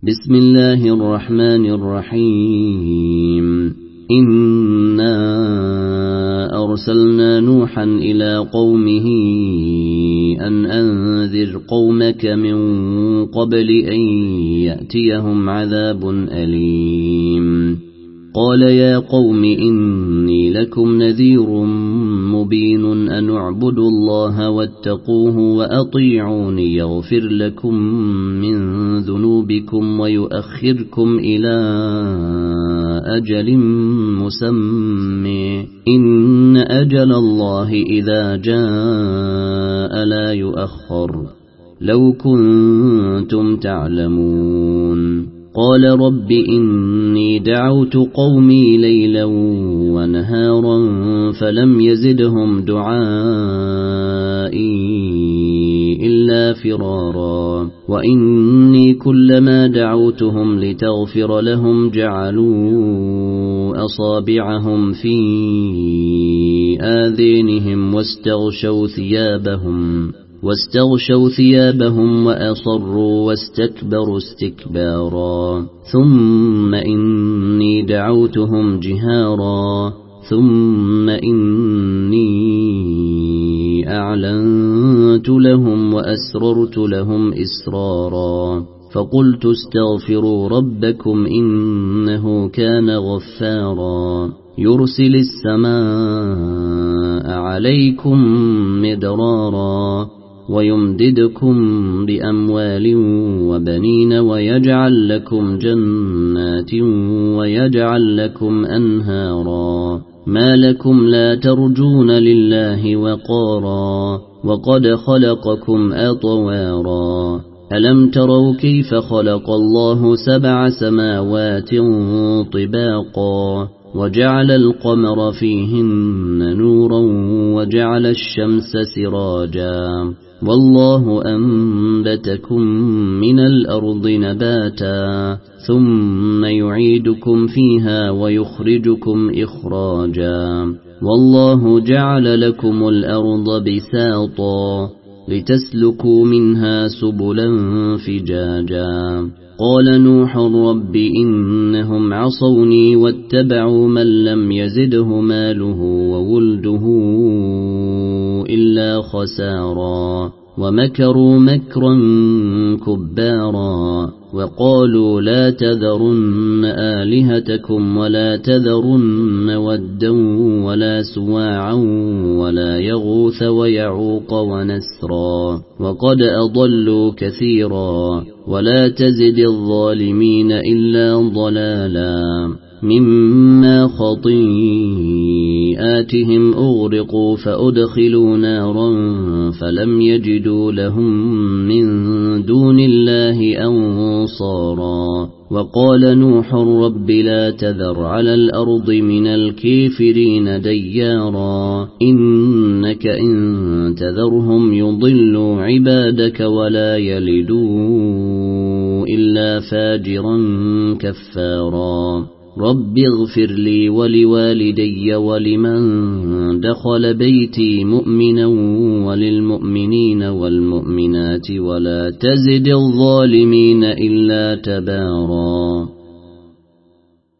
بسم الله الرحمن الرحيم. إنا أرسلنا نوحا إلى قومه أن أنذر قومك من قبل أن يأتيهم عذاب أليم. قال يا قوم إني لكم نذير مبين أن اعبدوا الله واتقوه وأطيعوني يغفر لكم من ذنوبكم ويؤخركم إلى أجل مسمى إن أجل الله إذا جاء لا يؤخر لو كنتم تعلمون. قال رب إني دعوت قومي ليلا ونهارا فلم يزدهم دعائي إلا فرارا وإني كلما دعوتهم لتغفر لهم جعلوا أصابعهم في آذينهم واستغشوا ثيابهم وأصروا واستكبروا استكبارا ثم إني دعوتهم جهارا ثم إني أعلنت لهم وأسررت لهم إسرارا فقلت استغفروا ربكم إنه كان غفارا يرسل السماء عليكم مدرارا ويمددكم بأموال وبنين ويجعل لكم جنات ويجعل لكم أنهارا ما لكم لا ترجون لله وقارا وقد خلقكم أطوارا ألم تروا كيف خلق الله 7 سماوات طباقا وجعل القمر فيهن نورا وجعل الشمس سراجا والله أنبتكم من الأرض نباتا ثم يعيدكم فيها ويخرجكم إخراجا والله جعل لكم الأرض بساطا لتسلكوا منها سبلا فجاجا. قال نوح رب إنهم عصوني واتبعوا من لم يزده ماله وولده إلا خسارا ومكروا مكرا كبارا وقالوا لا تذرن آلهتكم ولا تذرن ودا ولا سواعا ولا يغوث ويعوق ونسرا وقد أضلوا كثيرا ولا تزد الظالمين إلا ضلالا مما خطيئاتهم أغرقوا فأدخلوا نارا فلم يجدوا لهم من دون الله أنصارا. وقال نوح رب لا تذر على الأرض من الكافرين ديارا إنك إن تذرهم يضلوا عبادك ولا يلدوا إلا فاجرا كفارا. رب اغفر لي ولوالدي ولمن دخل بيتي مؤمنا وللمؤمنين والمؤمنات ولا تزد الظالمين إلا تبارا.